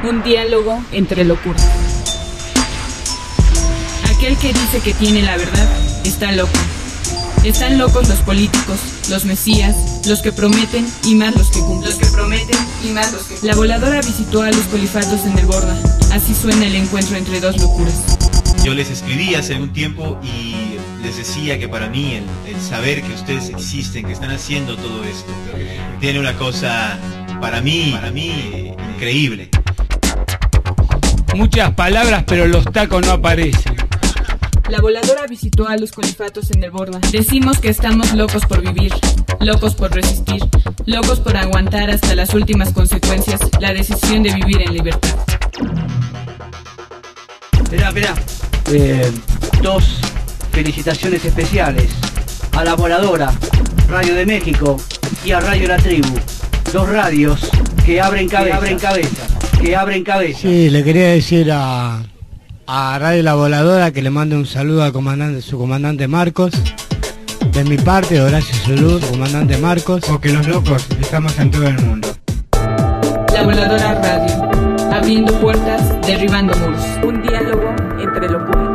Un diálogo entre locuras. Aquel que dice que tiene la verdad está loco. Están locos los políticos, los mesías, los que prometen y más los que cumplen. La voladora visitó a los colifatos en el Borda. Así suena el encuentro entre dos locuras. Yo les escribí hace algún tiempo y les decía que para mí el saber que ustedes existen, que están haciendo todo esto, tiene una cosa para mí increíble. Muchas palabras, pero los tacos no aparecen. La voladora visitó a los colifatos en el Borda. Decimos que estamos locos por vivir, locos por resistir, locos por aguantar hasta las últimas consecuencias la decisión de vivir en libertad. Esperá. Dos felicitaciones especiales a la voladora, Radio de México y a Radio La Tribu. Dos radios que abren cabeza. Sí, le quería decir a Radio La Voladora que le mande un saludo al su comandante Marcos. De mi parte, Horacio Solur, comandante Marcos. Porque los locos estamos en todo el mundo. La Voladora Radio, abriendo puertas, derribando muros. Un diálogo entre locuras.